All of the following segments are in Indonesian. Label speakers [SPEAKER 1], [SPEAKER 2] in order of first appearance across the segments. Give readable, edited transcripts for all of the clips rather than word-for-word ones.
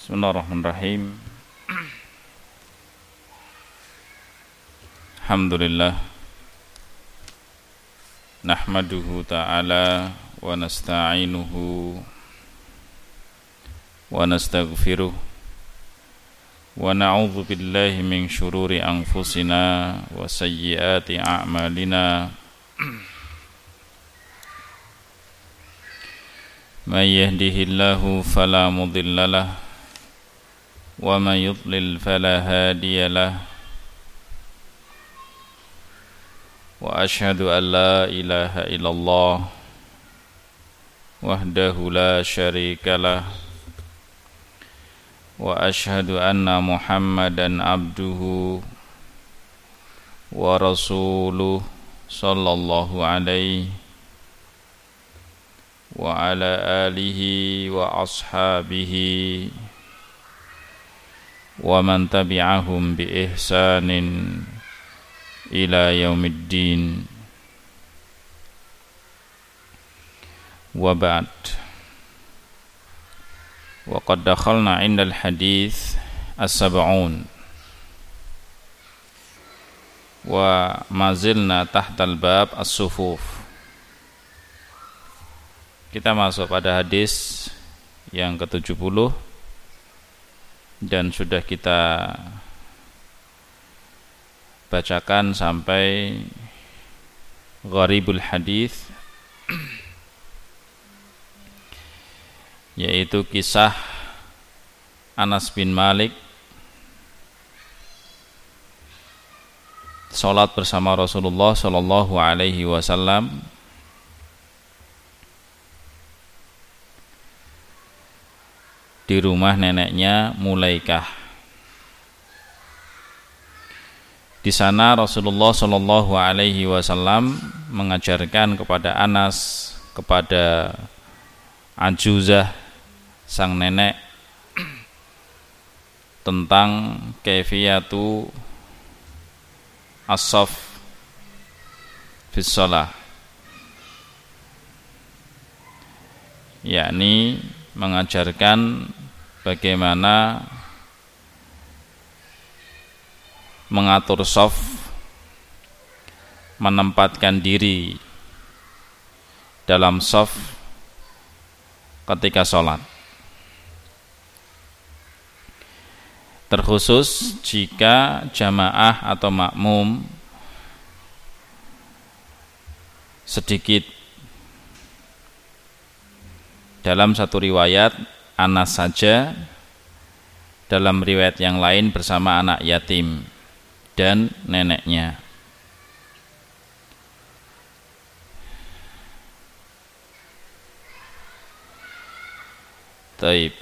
[SPEAKER 1] Bismillahirrahmanirrahim. Alhamdulillah. Nahmaduhu ta'ala wa nasta'inuhu wa nastaghfiruh wa na'udzu billahi min syururi anfusina wa sayyiati a'malina. May yahdihillahu fala mudilla lahu wa may yudlil fala hadiya lahu. Wa ashhadu an la ilaha illallah wahdahu la syarika lah. Wa ashhadu anna Muhammadan abduhu wa rasuluh sallallahu alaihi wa ala alihi wa ashabihi wa man tabi'ahum bi ihsanin ila yaumiddin. Wa ba'd. Wa qad dakhalna 'inda al-hadits as-sab'un wa ma zilna tahta al-bab as-sufuf. Kita masuk pada hadis yang ke-70 dan sudah kita bacakan sampai gharibul hadis, yaitu kisah Anas bin Malik salat bersama Rasulullah sallallahu alaihi wasallam di rumah neneknya Mulaikah. Di sana Rasulullah sallallahu alaihi wasallam mengajarkan kepada Anas, kepada Ajuzah sang nenek, tentang kaifiyatu as-shaf fi shalah, yakni mengajarkan bagaimana mengatur shaf, menempatkan diri dalam shaf ketika sholat, terkhusus jika jamaah atau makmum sedikit. Dalam satu riwayat Anas saja, dalam riwayat yang lain bersama anak yatim dan neneknya. Taib.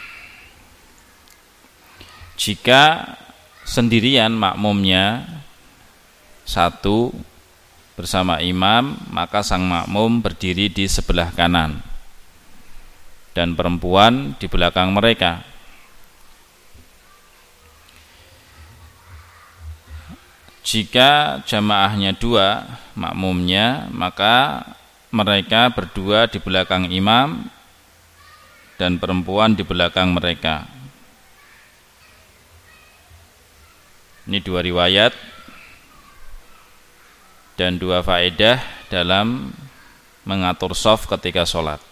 [SPEAKER 1] Jika sendirian makmumnya satu bersama imam, maka sang makmum berdiri di sebelah kanan dan perempuan di belakang mereka. Jika jamaahnya dua makmumnya, maka mereka berdua di belakang imam dan perempuan di belakang mereka. Ini dua riwayat dan dua faedah dalam mengatur shaf ketika sholat.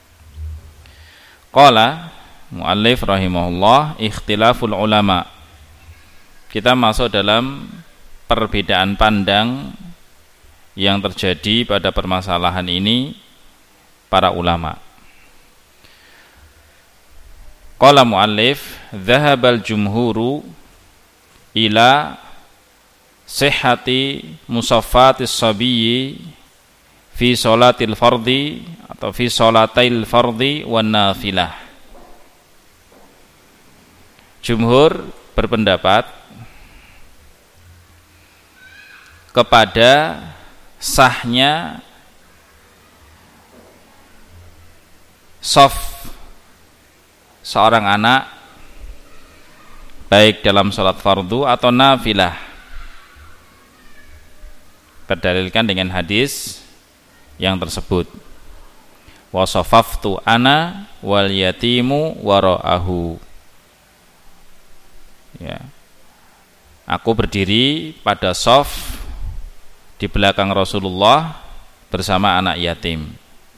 [SPEAKER 1] Qala muallif rahimahullah, ikhtilaful ulama. Kita masuk dalam perbedaan pandang yang terjadi pada permasalahan ini para ulama. Qala muallif, dhahabal jumhuru ila sihhati musaffatis sabiyyi fi sholatil fardhi atau fi sholatil fardhi wan nafilah. Jumhur berpendapat kepada sahnya shaf seorang anak baik dalam sholat fardu atau nafilah, berdalilkan dengan hadis yang tersebut, wa shafaftu ana wal yatimu wara'ahu. Ya. Aku berdiri pada shaf di belakang Rasulullah bersama anak yatim.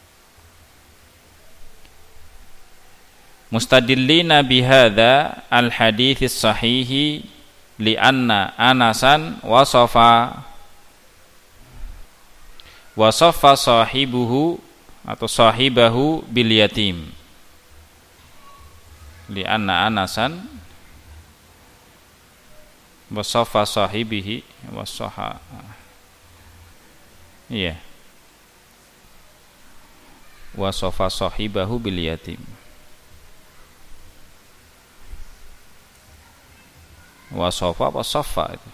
[SPEAKER 1] Mustadillina bihadza al-hadits sahihi li'anna Anasan wasafa sahibuhu atau sahibahu bil yatim. Li'anna Anasan wasafa sahibihi wasaha. Iya. Wasafa sahibahu bil yatim. Wasafa apa safa itu?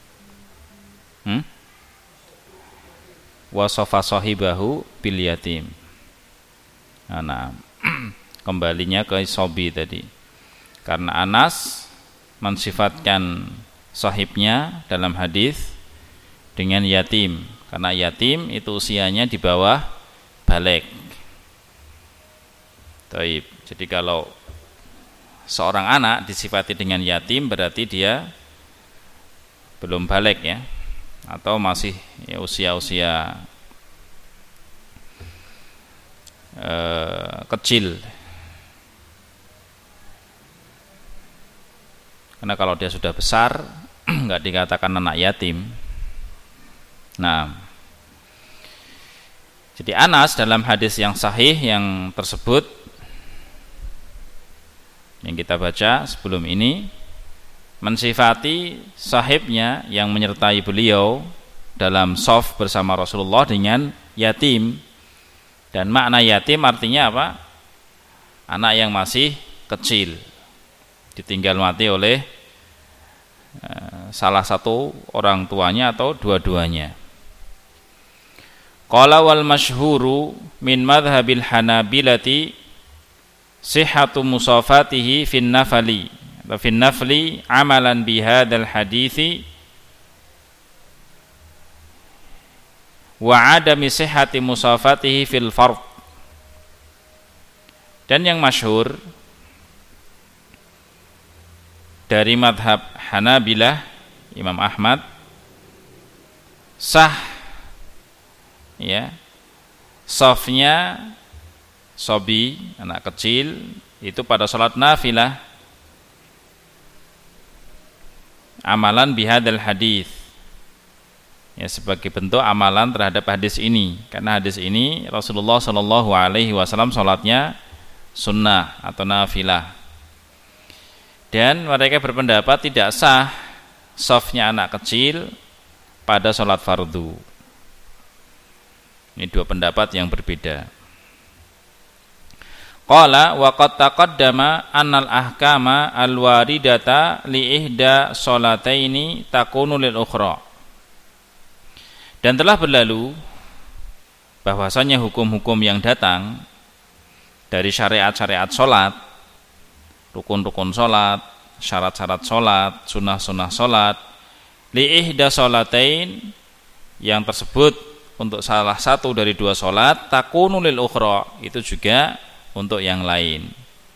[SPEAKER 1] Wasafa sahibahu bil yatim. Nah, kembalinya ke sobi tadi. Karena Anas mensifatkan sahibnya dalam hadis dengan yatim. Karena yatim itu usianya di bawah baligh. Taib. Jadi kalau seorang anak disifati dengan yatim berarti dia belum baligh ya, atau masih ya, usia-usia kecil. Karena kalau dia sudah besar nggak dikatakan anak yatim. Nah, jadi Anas dalam hadis yang sahih yang tersebut yang kita baca sebelum ini mensifati sahibnya yang menyertai beliau dalam shaf bersama Rasulullah dengan yatim. Dan makna yatim artinya apa? Anak yang masih kecil, ditinggal mati oleh salah satu orang tuanya atau dua-duanya. Qala wal masyhuru min madhhabil Hanabilati sihhatu musafatihi fin nafli wa fin nafli amalan bihadzal hadithi wa adami sihhati musafatihi fil fard. Dan yang masyhur dari madhab Hanabilah Imam Ahmad sah ya shafnya sobi anak kecil itu pada salat nafilah amalan bihadzal hadis ya, sebagai bentuk amalan terhadap hadis ini. Karena hadis ini Rasulullah Shallallahu Alaihi Wasallam salatnya sunnah atau nafilah, dan mereka berpendapat tidak sah shafnya anak kecil pada salat fardu. Ini dua pendapat yang berbeda. Qala wa qad taqaddama annal ahkama al-waridata li ihda sholataini takunu lil ukhra. Dan telah berlalu bahwasanya hukum-hukum yang datang dari syariat-syariat salat, rukun-rukun salat, syarat-syarat salat, sunnah-sunnah salat, li ihda sholatain yang tersebut untuk salah satu dari dua salat, takunu lil ukhra, itu juga untuk yang lain.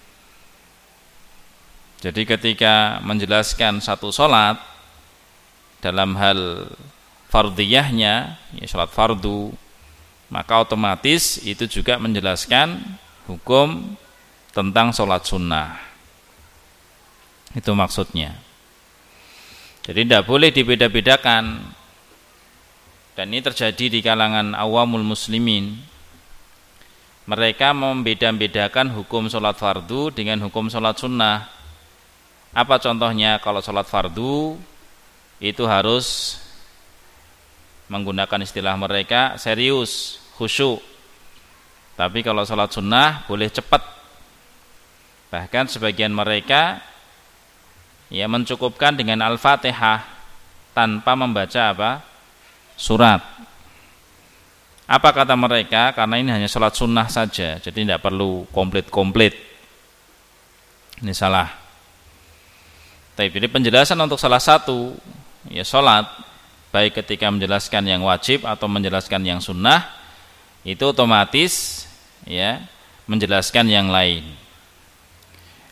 [SPEAKER 1] Jadi ketika menjelaskan satu salat dalam hal fardiyahnya, ya salat fardu, maka otomatis itu juga menjelaskan hukum tentang salat sunnah. Itu maksudnya. Jadi tidak boleh dibeda-bedakan. Dan ini terjadi di kalangan awamul muslimin. Mereka membeda-bedakan hukum sholat fardu dengan hukum sholat sunnah. Apa contohnya? Kalau sholat fardu itu harus menggunakan istilah mereka serius, khusyuk. Tapi kalau sholat sunnah boleh cepat. Bahkan sebagian mereka ya mencukupkan dengan Al-Fatihah tanpa membaca apa? Surat. Apa kata mereka? Karena ini hanya sholat sunnah saja, jadi tidak perlu komplit-komplit. Ini salah. Tapi ini penjelasan untuk salah satu ya sholat, baik ketika menjelaskan yang wajib atau menjelaskan yang sunnah, itu otomatis ya menjelaskan yang lain.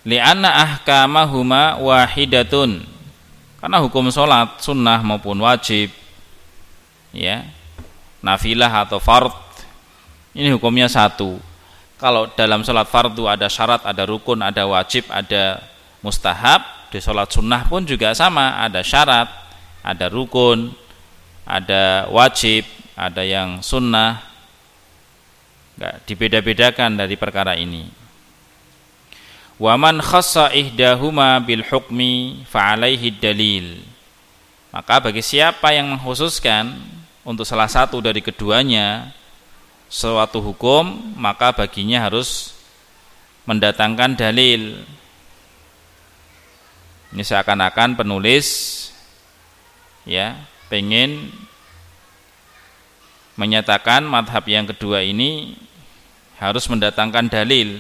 [SPEAKER 1] li'anna ahkamahuma wahidatun, karena hukum sholat sunnah maupun wajib, ya, nafilah atau fard, ini hukumnya satu. Kalau dalam sholat fardu ada syarat, ada rukun, ada wajib, ada mustahab, di sholat sunnah pun juga sama, ada syarat, ada rukun, ada wajib, ada yang sunnah, enggak dibeda-bedakan dari perkara ini. Wa man khassa ihdahuma bil hukmi fa alaihi dalil, maka bagi siapa yang mengkhususkan untuk salah satu dari keduanya suatu hukum, maka baginya harus mendatangkan dalil. Ini seakan-akan penulis ya pengen menyatakan madhab yang kedua ini harus mendatangkan dalil,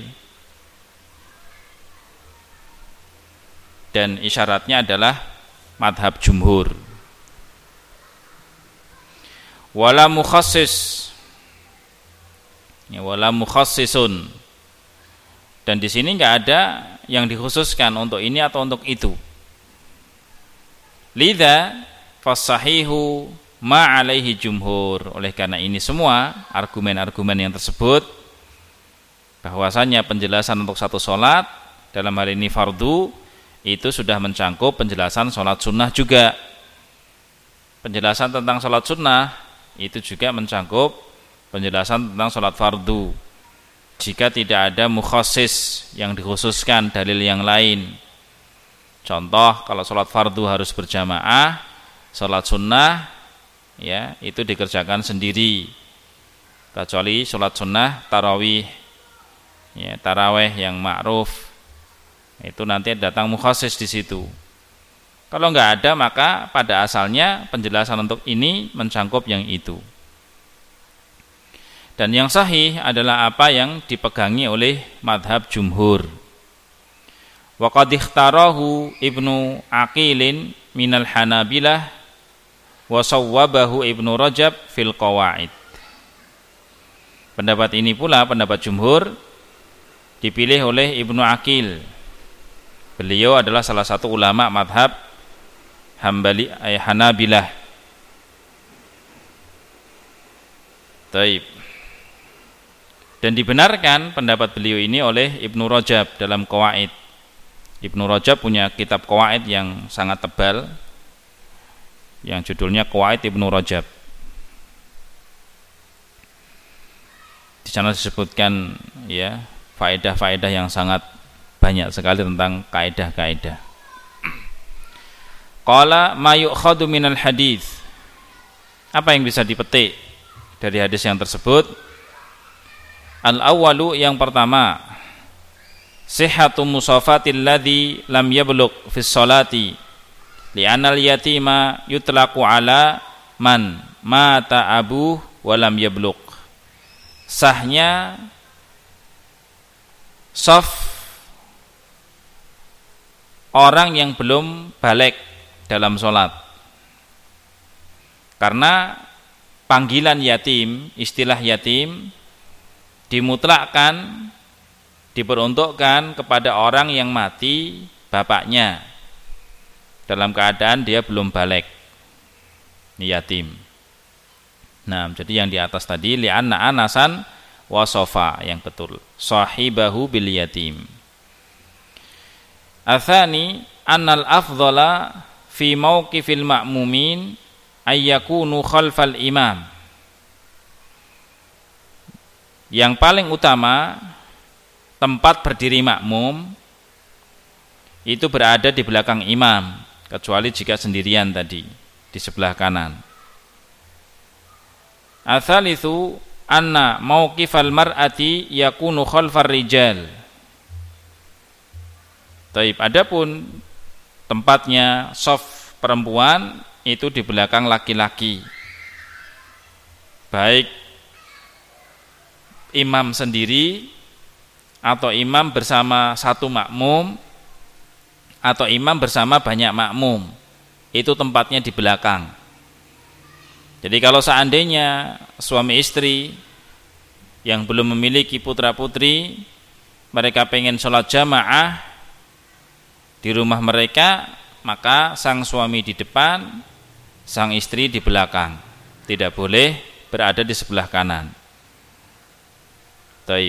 [SPEAKER 1] dan isyaratnya adalah madhab jumhur. Wala mukhassis, ya, wala mukhassisun, dan di sini nggak ada yang dikhususkan untuk ini atau untuk itu. Lidza fasahihu ma alaihi jumhur, oleh karena ini semua argumen-argumen yang tersebut bahwasanya penjelasan untuk satu sholat, dalam hal ini fardu, itu sudah mencangkup penjelasan sholat sunnah juga. Penjelasan tentang sholat sunnah itu juga mencangkup penjelasan tentang sholat fardu, jika tidak ada mukhassis yang dikhususkan dalil yang lain. Contoh, kalau sholat fardu harus berjamaah, sholat sunnah ya itu dikerjakan sendiri, kecuali sholat sunnah tarawih, ya, tarawih yang ma'ruf, itu nanti datang mukhassis di situ. Kalau nggak ada, maka pada asalnya penjelasan untuk ini mencangkup yang itu. Dan yang sahih adalah apa yang dipegangi oleh madhab jumhur. Wa qad ikhtarahu Ibnu Aqilin minal Hanabilah wa sawwabahu Ibnu Rajab fil Qawaid. Pendapat ini pula, pendapat jumhur, dipilih oleh Ibnu Aqil. Beliau adalah salah satu ulama madhab Hanabilah. Taib. Dan dibenarkan pendapat beliau ini oleh Ibnu Rajab dalam Qawaid. Ibnu Rajab punya kitab Qawaid yang sangat tebal, yang judulnya Qawaid Ibnu Rajab. Di sana disebutkan ya faedah-faedah yang sangat banyak sekali tentang kaidah-kaidah. Qala ma yu'khadhu minal hadits, apa yang bisa dipetik dari hadis yang tersebut? Al-awwalu, yang pertama, sihhatu musafatil ladzi lam yablugh fi sholati li'anna al-yatima yutlaqu ala man mata abuh wa lam yablugh. Sahnya shaf orang yang belum balik dalam sholat, karena panggilan yatim, istilah yatim dimutlakkan, diperuntukkan kepada orang yang mati bapaknya dalam keadaan dia belum balik, ini yatim. Nah, jadi yang di atas tadi li'anna anasan wasofa, yang betul, sahibahu bil yatim. Atsani annal afdhala fi mauqifil ma'mumin ayyakunu khalfal imam. Yang paling utama tempat berdiri makmum itu berada di belakang imam, kecuali jika sendirian tadi di sebelah kanan. Atsalitsu anna mauqifal mar'ati yakunu khalfar rijal. Taib, adapun tempatnya shaf perempuan itu di belakang laki-laki, baik imam sendiri atau imam bersama satu makmum atau imam bersama banyak makmum, itu tempatnya di belakang. Jadi kalau seandainya suami istri yang belum memiliki putra putri, mereka pengen sholat jamaah di rumah mereka, maka sang suami di depan, sang istri di belakang. Tidak boleh berada di sebelah kanan. Taib.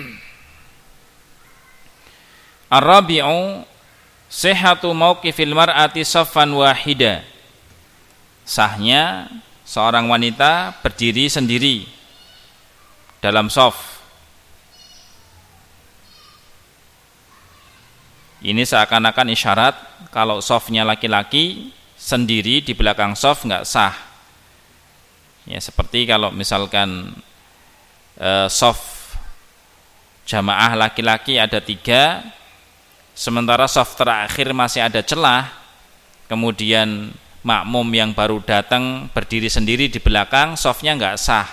[SPEAKER 1] Ar-rabi'u sihhatu mauqifil mar'ati saffan wahida. Sahnya seorang wanita berdiri sendiri dalam shaf. Ini seakan-akan isyarat kalau shafnya laki-laki sendiri di belakang shaf enggak sah. Ya, seperti kalau misalkan shaf jamaah laki-laki ada 3, sementara shaf terakhir masih ada celah, kemudian makmum yang baru datang berdiri sendiri di belakang, shafnya enggak sah.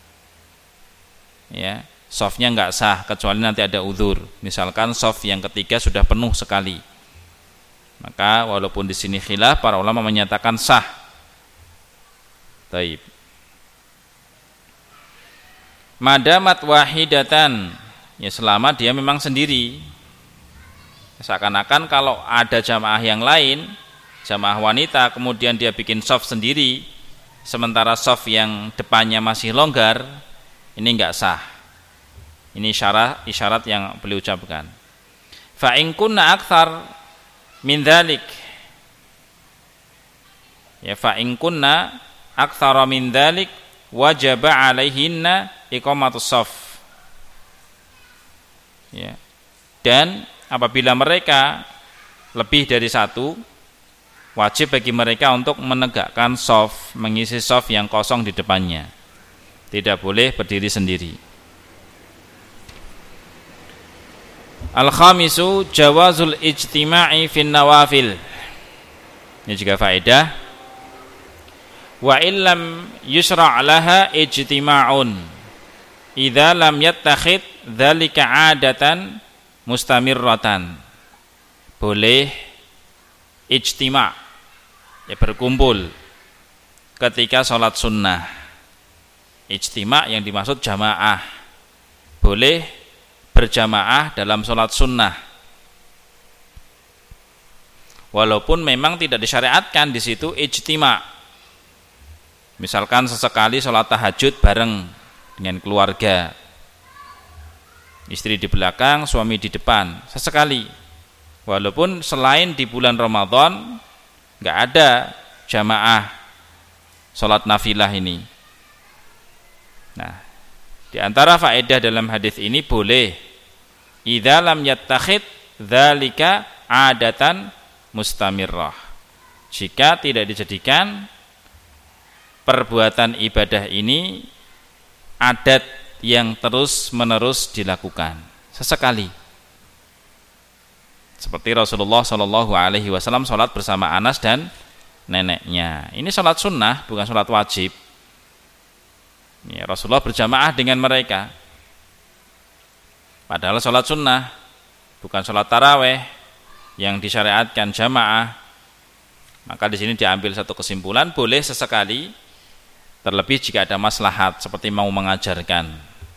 [SPEAKER 1] Ya, shafnya enggak sah kecuali nanti ada uzur. Misalkan shaf yang ketiga sudah penuh sekali. Maka walaupun di sini khilaf, para ulama menyatakan sah. Taib. Madamat wahidatan, ya selama dia memang sendiri. Seakan-akan kalau ada jamaah yang lain, jamaah wanita, kemudian dia bikin shaf sendiri, sementara shaf yang depannya masih longgar, ini enggak sah. Ini isyarat yang beliau ucapkan. Fa in kunna aktsar min dzalik. Ya, fa in kunna aktsara min dzalik wajaba 'alaihinna iqamatus shaf. Ya. Dan apabila mereka lebih dari satu, wajib bagi mereka untuk menegakkan shaf, mengisi shaf yang kosong di depannya. Tidak boleh berdiri sendiri. Al-khamisu jawazul ijtima'i fin nawafil. Ini juga faedah. Wa illam yusra' laha ijtima'un idza lam yattakhid dzalika 'adatan mustamirratan. Boleh ijtima', ya berkumpul ketika sholat sunnah. Ijtima' yang dimaksud jamaah. Boleh berjamaah dalam sholat sunnah, walaupun memang tidak disyariatkan di situ ijtima'. Misalkan sesekali sholat tahajud bareng dengan keluarga, istri di belakang, suami di depan, sesekali. Walaupun selain di bulan Ramadan nggak ada jamaah sholat nafilah ini. Nah, di antara faedah dalam hadis ini boleh idza lam yattakhid dzalika 'adatan mustamirrah. Jika tidak dijadikan perbuatan ibadah ini adat yang terus-menerus dilakukan sesekali. Seperti Rasulullah Shallallahu alaihi wasallam salat bersama Anas dan neneknya. Ini salat sunnah, bukan salat wajib. Ya, Rasulullah berjamaah dengan mereka. Padahal sholat sunnah, bukan sholat taraweh yang disyariatkan jamaah. Maka di sini diambil satu kesimpulan, boleh sesekali, terlebih jika ada maslahat seperti mau mengajarkan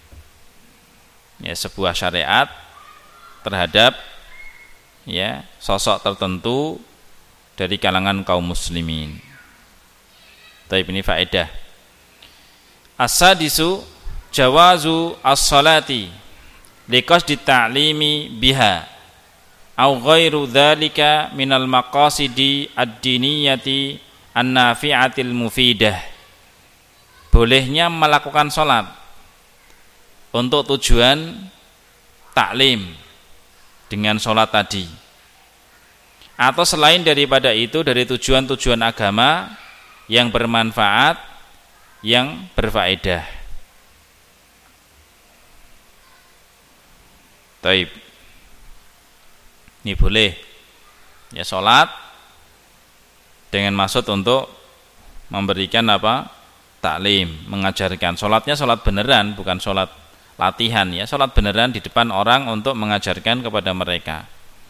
[SPEAKER 1] ya sebuah syariat terhadap ya sosok tertentu dari kalangan kaum muslimin. Tapi ini faedah. As-sadisu jawazu as-salati liqasdi ta'limi biha au ghairu dzalika minal maqasidi ad-diniyati an-nafi'atil mufidah. Bolehnya melakukan salat untuk tujuan taklim dengan salat tadi, atau selain daripada itu dari tujuan-tujuan agama yang bermanfaat, yang berfaedah. Taib. Ini boleh ya sholat dengan maksud untuk memberikan apa? Taklim, mengajarkan. Sholatnya sholat beneran, bukan sholat latihan ya, sholat beneran di depan orang untuk mengajarkan kepada mereka.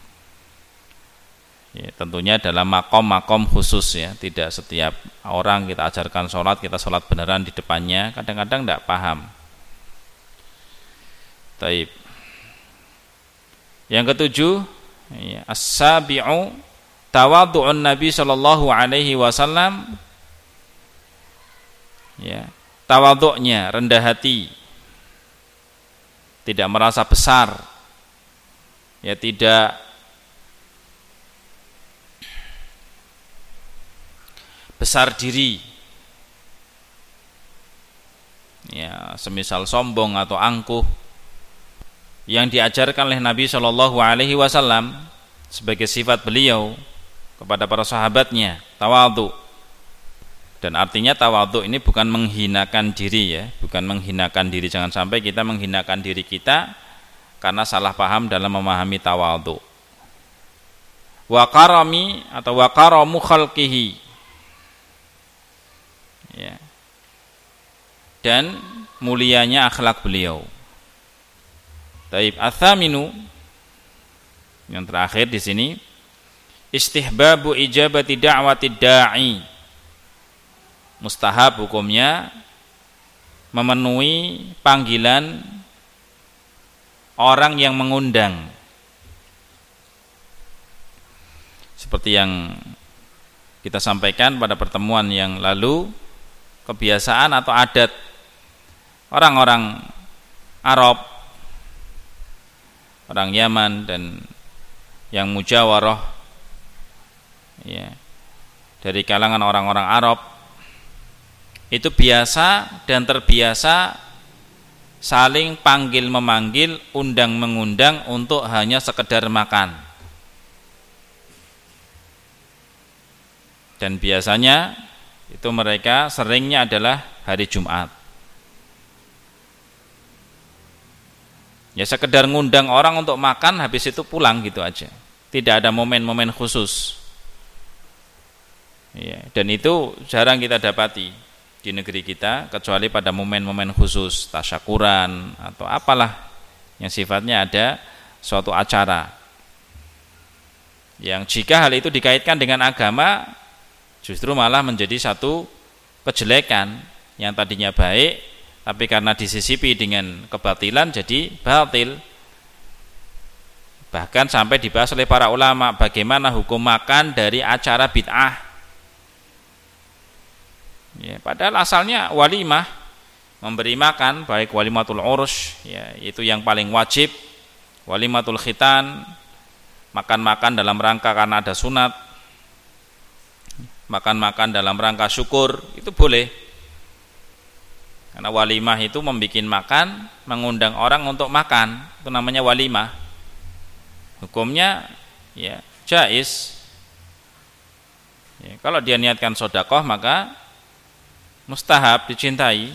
[SPEAKER 1] Ya, tentunya dalam makom-makom khusus ya, tidak setiap orang kita ajarkan sholat, kita sholat beneran di depannya, kadang-kadang tidak paham. Taib. Yang ketujuh, Ya, as-sabi'u tawadhu'un Nabi sallallahu alaihi wasallam. Ya, tawadhu'nya, rendah hati. Tidak merasa besar. Ya, tidak besar diri. Ya, semisal sombong atau angkuh. Yang diajarkan oleh Nabi Shallallahu Alaihi Wasallam sebagai sifat beliau kepada para sahabatnya, tawadhu. Dan artinya tawadhu ini bukan menghinakan diri, ya, bukan menghinakan diri. Jangan sampai kita menghinakan diri kita karena salah paham dalam memahami tawadhu. Wa karami atau wa karamu khalqihi, ya. Dan mulianya akhlak beliau. Taib atsaminu, yang terakhir di sini, istihbabu ijabati da'wati da'i. Mustahab hukumnya memenuhi panggilan orang yang mengundang. Seperti yang kita sampaikan pada pertemuan yang lalu, kebiasaan atau adat orang-orang Arab, orang Yaman dan yang mujawarah, ya, dari kalangan orang-orang Arab, itu biasa dan terbiasa saling panggil memanggil, undang mengundang untuk hanya sekedar makan. Dan biasanya itu mereka seringnya adalah hari Jumat. Ya, sekedar ngundang orang untuk makan, habis itu pulang gitu aja. Tidak ada momen-momen khusus. Ya, dan itu jarang kita dapati di negeri kita, kecuali pada momen-momen khusus, tasyakuran atau apalah yang sifatnya ada suatu acara. Yang jika hal itu dikaitkan dengan agama, justru malah menjadi satu kejelekan. Yang tadinya baik, tapi karena disisipi dengan kebatilan jadi batil. Bahkan sampai dibahas oleh para ulama bagaimana hukum makan dari acara bid'ah. Ya, padahal asalnya walimah, memberi makan, baik walimatul urus, ya, itu yang paling wajib, walimatul khitan, makan-makan dalam rangka karena ada sunat, makan-makan dalam rangka syukur, itu boleh. Karena walimah itu membuat makan, mengundang orang untuk makan, itu namanya walimah. Hukumnya ya jaiz. Ya, kalau dia niatkan sedekah maka mustahab, dicintai.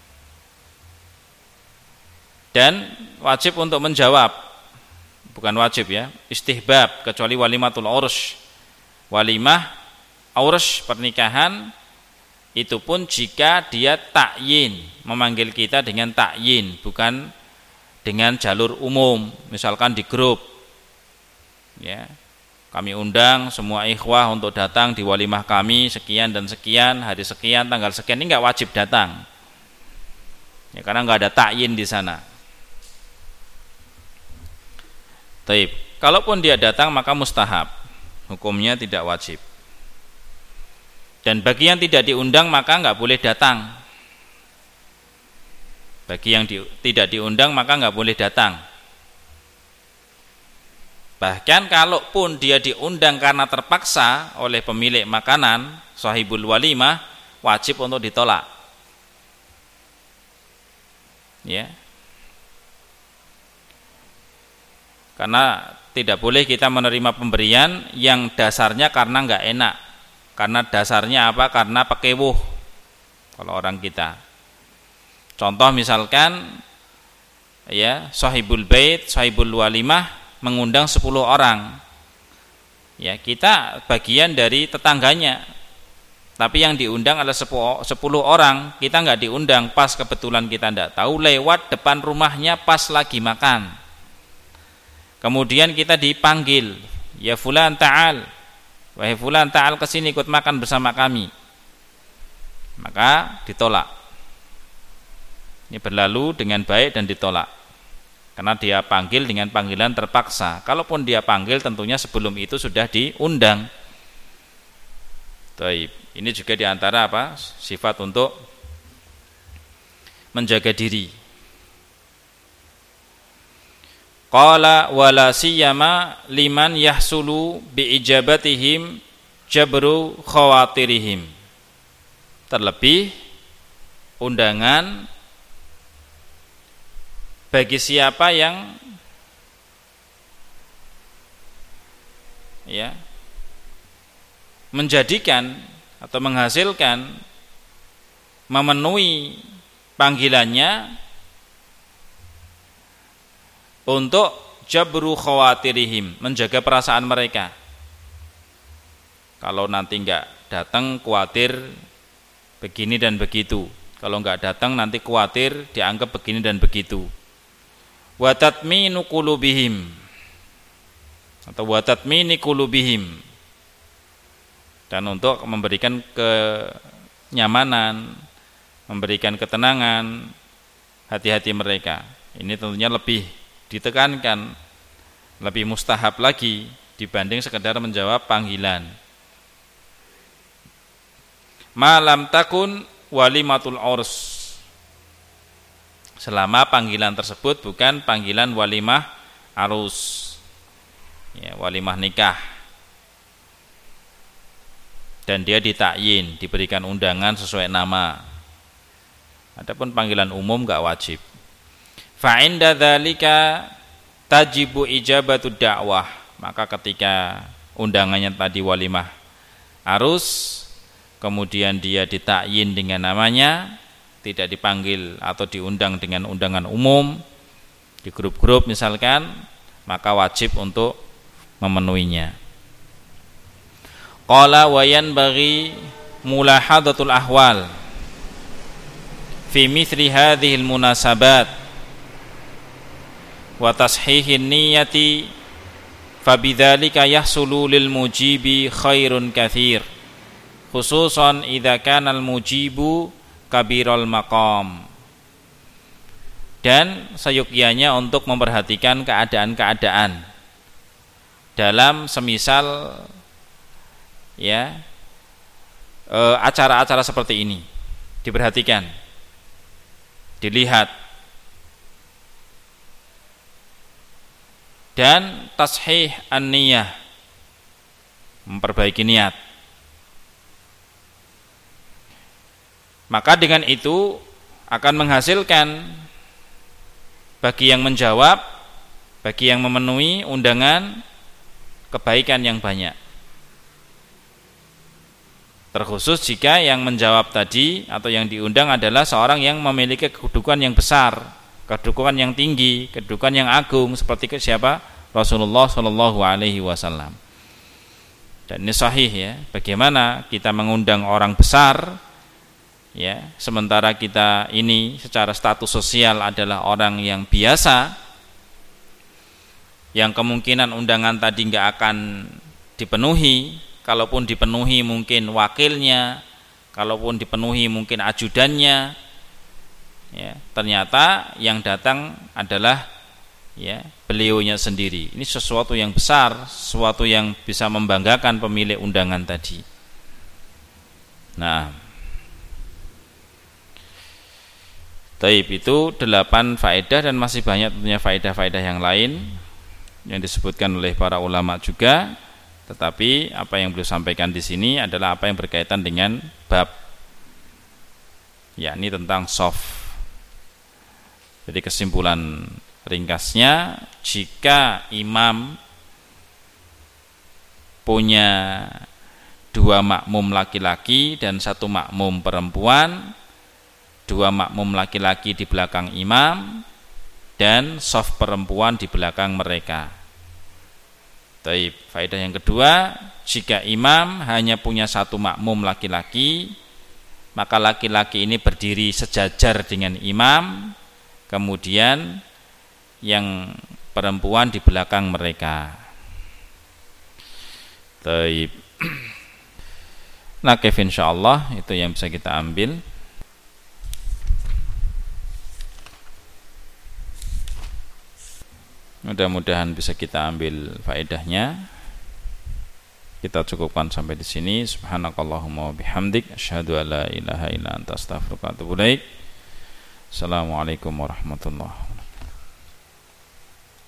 [SPEAKER 1] Dan wajib untuk menjawab. Bukan wajib ya, istihbab, kecuali walimatul urus. Walimah urus pernikahan, itu pun jika dia takyin, memanggil kita dengan takyin, bukan dengan jalur umum, misalkan di grup, ya, kami undang semua ikhwah untuk datang di walimah kami sekian dan sekian, hari sekian, tanggal sekian, ini nggak wajib datang, ya, karena nggak ada takyin di sana. Taib, kalaupun dia datang maka mustahab, hukumnya tidak wajib. Dan bagi yang tidak diundang maka nggak boleh datang. Bagi yang tidak diundang maka nggak boleh datang. Bahkan kalaupun dia diundang karena terpaksa oleh pemilik makanan, sahibul walimah, wajib untuk ditolak. Ya. Karena tidak boleh kita menerima pemberian yang dasarnya karena nggak enak. Karena dasarnya apa? Karena pekewuh kalau orang kita. Contoh misalkan ya, sahibul bait, sahibul walimah mengundang 10 orang. Ya, kita bagian dari tetangganya. Tapi yang diundang adalah 10 orang, kita enggak diundang, pas kebetulan kita enggak tahu, lewat depan rumahnya pas lagi makan. Kemudian kita dipanggil, ya fulan ta'al. Wahai fulan ta'al kesini ikut makan bersama kami. Maka ditolak. Ini berlalu dengan baik dan ditolak. karena dia panggil dengan panggilan terpaksa. Kalaupun dia panggil tentunya sebelum itu sudah diundang. Taib. Ini juga diantara apa? Sifat untuk menjaga diri. Qala wala siyama liman yahsulu bi ijabatihim jabru khawatirihim. Terlebih undangan bagi siapa yang menjadikan atau menghasilkan memenuhi panggilannya untuk jabru khawatirihim, menjaga perasaan mereka. Kalau nanti enggak datang khawatir begini dan begitu. Kalau enggak datang nanti khawatir dianggap begini dan begitu. Wa tatminu qulubihim atau wa tatmini qulubihim, dan untuk memberikan kenyamanan, memberikan ketenangan hati-hati mereka. Ini tentunya lebih ditekankan, lebih mustahab lagi dibanding sekedar menjawab panggilan. Malam takun walimatul urs, selama panggilan tersebut bukan panggilan walimah arus, walimah nikah, dan dia ditakyin, diberikan undangan sesuai nama. Adapun panggilan umum enggak wajib. Fa inda dzalika tajibu ijabatud dakwah, maka ketika undangannya tadi walimah arus, kemudian dia ditakyin dengan namanya, tidak dipanggil atau diundang dengan undangan umum di grup-grup misalkan, maka wajib untuk memenuhinya. Qala wa yanbaghi mulahadatul ahwal fi mithli hadhil munasabat wa tashihin niyati fabidzalika yahsulu lil mujibi khairun katsir khususan idza kana al mujibu kabiral maqam. Dan seyogyanya untuk memperhatikan keadaan-keadaan dalam semisal acara-acara seperti ini, diperhatikan, dilihat, dan tashih an-niyah, memperbaiki niat. Maka dengan itu akan menghasilkan bagi yang menjawab, bagi yang memenuhi undangan, kebaikan yang banyak. Terkhusus jika yang menjawab tadi atau yang diundang adalah seorang yang memiliki kedudukan yang besar, kedudukan yang tinggi, kedudukan yang agung, seperti siapa? Rasulullah Shallallahu Alaihi Wasallam. Dan ini sahih ya. Bagaimana kita mengundang orang besar, sementara kita ini secara status sosial adalah orang yang biasa, yang kemungkinan undangan tadi nggak akan dipenuhi. Kalaupun dipenuhi mungkin wakilnya, kalaupun dipenuhi mungkin ajudannya. Ternyata yang datang adalah beliaunya sendiri. Ini sesuatu yang besar, sesuatu yang bisa membanggakan pemilik undangan tadi. Nah, taib itu 8 faedah, dan masih banyak tentunya faedah-faedah yang lain yang disebutkan oleh para ulama juga. Tetapi apa yang beliau sampaikan di sini adalah apa yang berkaitan dengan bab, yakni tentang soft. Jadi kesimpulan ringkasnya, jika imam punya 2 makmum laki-laki dan 1 makmum perempuan, 2 makmum laki-laki di belakang imam dan soft perempuan di belakang mereka. Taib. Faedah yang kedua, jika imam hanya punya 1 makmum laki-laki, maka laki-laki ini berdiri sejajar dengan imam, kemudian yang perempuan di belakang mereka. Taib. Nah, insyaallah itu yang bisa kita ambil. Mudah-mudahan bisa kita ambil faedahnya. Kita cukupkan sampai di sini. Subhanakallahumma wa bihamdik, asyhadu an la ilaha illa anta, astaghfiruka wa atubu ilaik. Assalamualaikum warahmatullahi wabarakatuh.